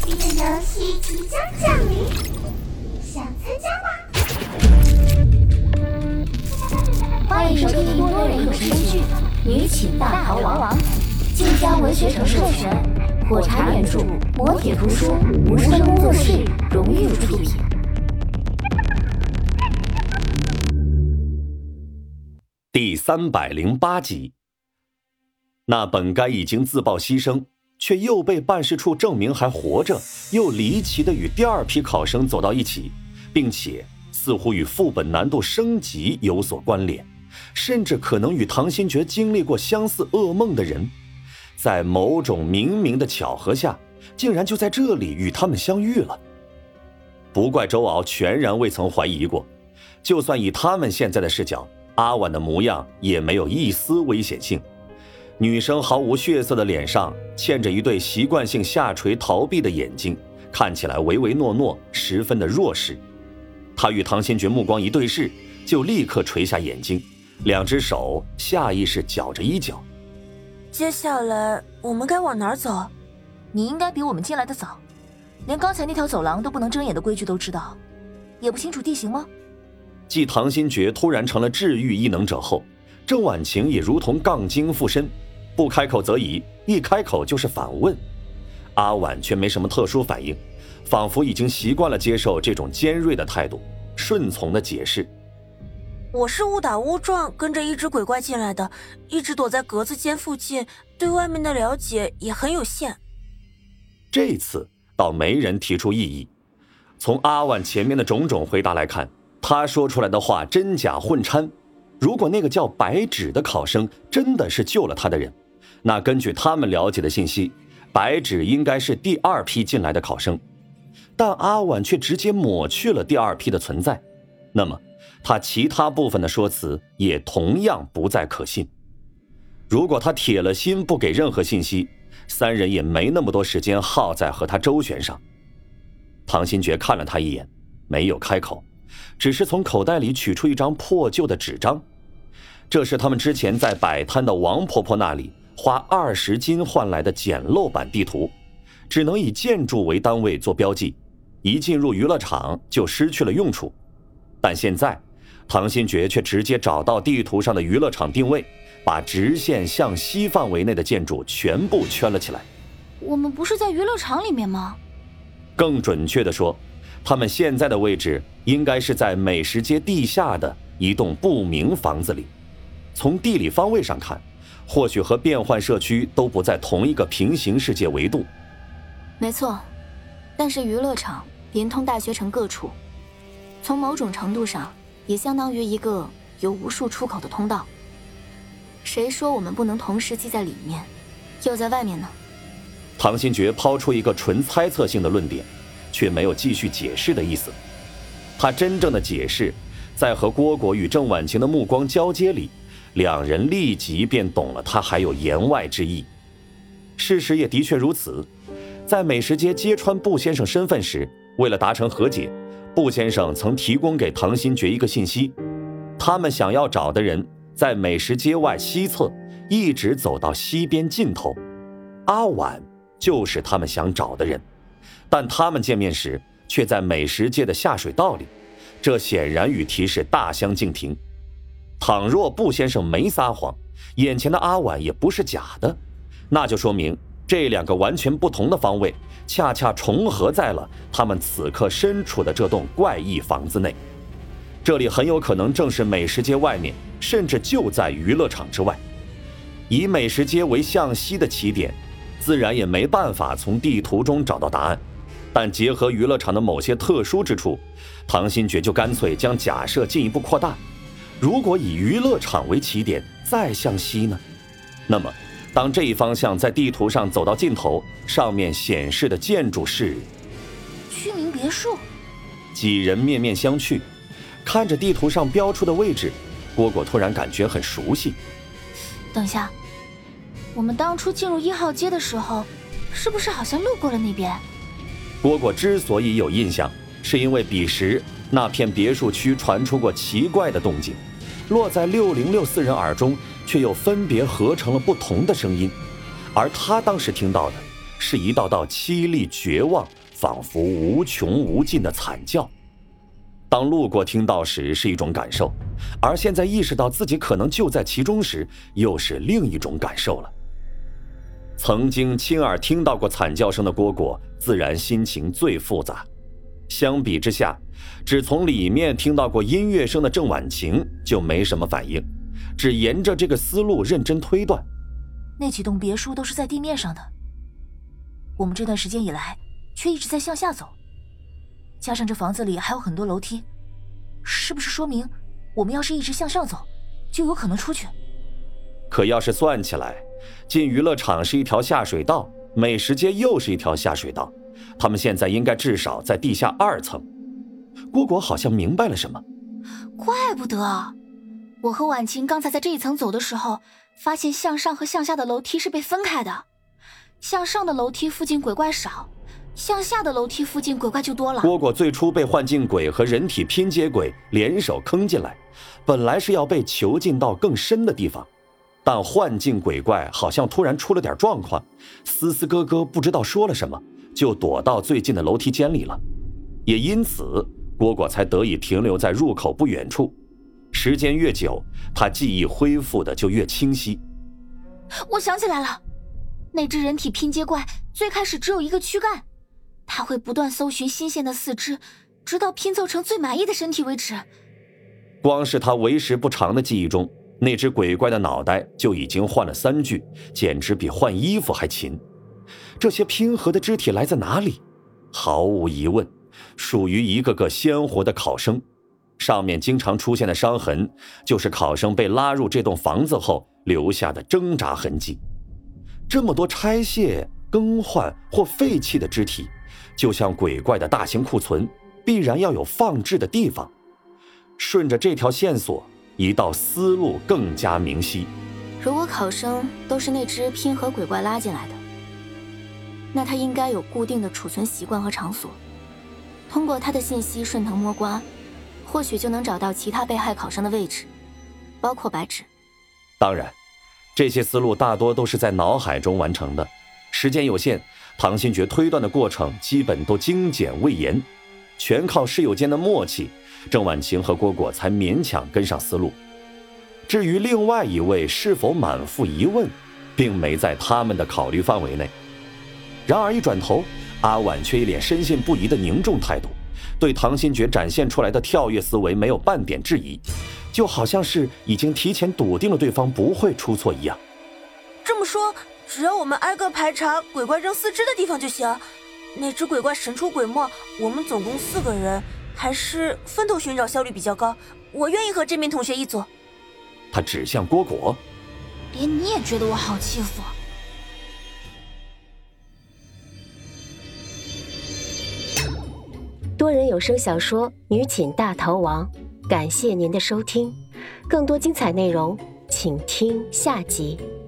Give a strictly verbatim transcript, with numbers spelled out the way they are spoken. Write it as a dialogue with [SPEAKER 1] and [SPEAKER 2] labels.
[SPEAKER 1] 这个游戏即将降临，想参加吗？
[SPEAKER 2] 欢迎收听多人有声剧《女寝大逃亡》，晋江文学城授权，火柴原著，磨铁图书，无声工作室荣誉出品。
[SPEAKER 3] 第三百零八集，那本该已经自曝牺牲，却又被办事处证明还活着，又离奇的与第二批考生走到一起，并且似乎与副本难度升级有所关联，甚至可能与唐新觉经历过相似噩梦的人，在某种冥冥的巧合下，竟然就在这里与他们相遇了。不怪周敖全然未曾怀疑过，就算以他们现在的视角，阿婉的模样也没有一丝危险性。女生毫无血色的脸上嵌着一对习惯性下垂逃避的眼睛，看起来唯唯诺诺，十分的弱势。她与唐新觉目光一对视，就立刻垂下眼睛，两只手下意识绞着衣角。
[SPEAKER 4] 接下来我们该往哪儿走？
[SPEAKER 2] 你应该比我们进来的早，连刚才那条走廊都不能睁眼的规矩都知道，也不清楚地形吗？
[SPEAKER 3] 继唐新觉突然成了治愈异能者后，郑婉晴也如同杠精附身，不开口则已，一开口就是反问。阿婉却没什么特殊反应，仿佛已经习惯了接受这种尖锐的态度，顺从的解释：
[SPEAKER 4] 我是误打误撞跟着一只鬼怪进来的，一直躲在格子间附近，对外面的了解也很有限。
[SPEAKER 3] 这次倒没人提出异议。从阿婉前面的种种回答来看，他说出来的话真假混掺。如果那个叫白芷的考生真的是救了他的人，那根据他们了解的信息，白芷应该是第二批进来的考生。但阿婉却直接抹去了第二批的存在，那么他其他部分的说辞也同样不再可信。如果他铁了心不给任何信息，三人也没那么多时间耗在和他周旋上。唐新觉看了他一眼，没有开口，只是从口袋里取出一张破旧的纸张。这是他们之前在摆摊的王婆婆那里花二十金换来的简陋版地图，只能以建筑为单位做标记，一进入娱乐场就失去了用处。但现在唐新觉却直接找到地图上的娱乐场定位，把直线向西范围内的建筑全部圈了起来。
[SPEAKER 2] 我们不是在娱乐场里面吗？
[SPEAKER 3] 更准确地说，他们现在的位置应该是在美食街地下的一栋不明房子里。从地理方位上看，或许和变换社区都不在同一个平行世界维度。
[SPEAKER 2] 没错，但是娱乐场连通大学城各处，从某种程度上也相当于一个有无数出口的通道。谁说我们不能同时既在里面又在外面呢？
[SPEAKER 3] 唐新觉抛出一个纯猜测性的论点，却没有继续解释的意思。他真正的解释，在和郭果与郑婉晴的目光交接里，两人立即便懂了他还有言外之意。事实也的确如此，在美食街揭穿布先生身份时，为了达成和解，布先生曾提供给唐新觉一个信息，他们想要找的人在美食街外西侧一直走到西边尽头，阿婉就是他们想找的人，但他们见面时却在美食街的下水道里，这显然与提示大相径庭。倘若布先生没撒谎，眼前的阿婉也不是假的，那就说明这两个完全不同的方位恰恰重合在了他们此刻身处的这栋怪异房子内。这里很有可能正是美食街外面，甚至就在娱乐场之外。以美食街为向西的起点，自然也没办法从地图中找到答案，但结合娱乐场的某些特殊之处，唐新觉就干脆将假设进一步扩大。如果以娱乐场为起点再向西呢？那么当这一方向在地图上走到尽头，上面显示的建筑是
[SPEAKER 2] 居民别墅。
[SPEAKER 3] 几人面面相觑，看着地图上标出的位置，蝈蝈突然感觉很熟悉。
[SPEAKER 2] 等一下，我们当初进入一号街的时候，是不是好像路过了那边？
[SPEAKER 3] 蝈蝈之所以有印象，是因为彼时那片别墅区传出过奇怪的动静，落在六零六四人耳中，却又分别合成了不同的声音，而他当时听到的是一道道凄厉绝望，仿佛无穷无尽的惨叫。当路过听到时是一种感受，而现在意识到自己可能就在其中时，又是另一种感受了。曾经亲耳听到过惨叫声的蝈蝈，自然心情最复杂。相比之下，只从里面听到过音乐声的郑婉晴就没什么反应，只沿着这个思路认真推断。
[SPEAKER 5] 那几栋别墅都是在地面上的，我们这段时间以来却一直在向下走，加上这房子里还有很多楼梯，是不是说明我们要是一直向上走，就有可能出去？
[SPEAKER 3] 可要是算起来，进娱乐场是一条下水道，美食街又是一条下水道，他们现在应该至少在地下二层。蝈蝈好像明白了什么。
[SPEAKER 2] 怪不得我和婉晴刚才在这一层走的时候，发现向上和向下的楼梯是被分开的。向上的楼梯附近鬼怪少，向下的楼梯附近鬼怪就多了。
[SPEAKER 3] 蝈蝈最初被幻境鬼和人体拼接鬼联手坑进来，本来是要被囚禁到更深的地方，但幻境鬼怪好像突然出了点状况，思思咯咯不知道说了什么，就躲到最近的楼梯间里了。也因此，蝈蝈才得以停留在入口不远处。时间越久，他记忆恢复的就越清晰。
[SPEAKER 2] 我想起来了，那只人体拼接怪最开始只有一个躯干，它会不断搜寻新鲜的四肢，直到拼凑成最满意的身体为止。
[SPEAKER 3] 光是他为时不长的记忆中，那只鬼怪的脑袋就已经换了三具，简直比换衣服还勤。这些拼合的肢体来自哪里？毫无疑问，属于一个个鲜活的考生。上面经常出现的伤痕，就是考生被拉入这栋房子后留下的挣扎痕迹。这么多拆卸、更换或废弃的肢体，就像鬼怪的大型库存，必然要有放置的地方。顺着这条线索，一道思路更加明晰。
[SPEAKER 2] 如果考生都是那只拼合鬼怪拉进来的，那他应该有固定的储存习惯和场所。通过他的信息顺藤摸瓜，或许就能找到其他被害考生的位置，包括白纸。
[SPEAKER 3] 当然，这些思路大多都是在脑海中完成的，时间有限，唐新觉推断的过程基本都精简未言，全靠室友间的默契，郑婉晴和蝈蝈才勉强跟上思路。至于另外一位是否满腹疑问，并没在他们的考虑范围内。然而一转头，阿婉却一脸深信不疑的凝重态度，对唐新觉展现出来的跳跃思维没有半点质疑，就好像是已经提前笃定了对方不会出错一样。
[SPEAKER 4] 这么说，只要我们挨个排查鬼怪扔四肢的地方就行。那只鬼怪神出鬼没，我们总共四个人，还是分头寻找效率比较高。我愿意和这名同学一组。
[SPEAKER 3] 他指向蝈蝈，
[SPEAKER 2] 连你也觉得我好欺负？
[SPEAKER 6] 多人有声小说《女寝大逃亡》，感谢您的收听，更多精彩内容请听下集。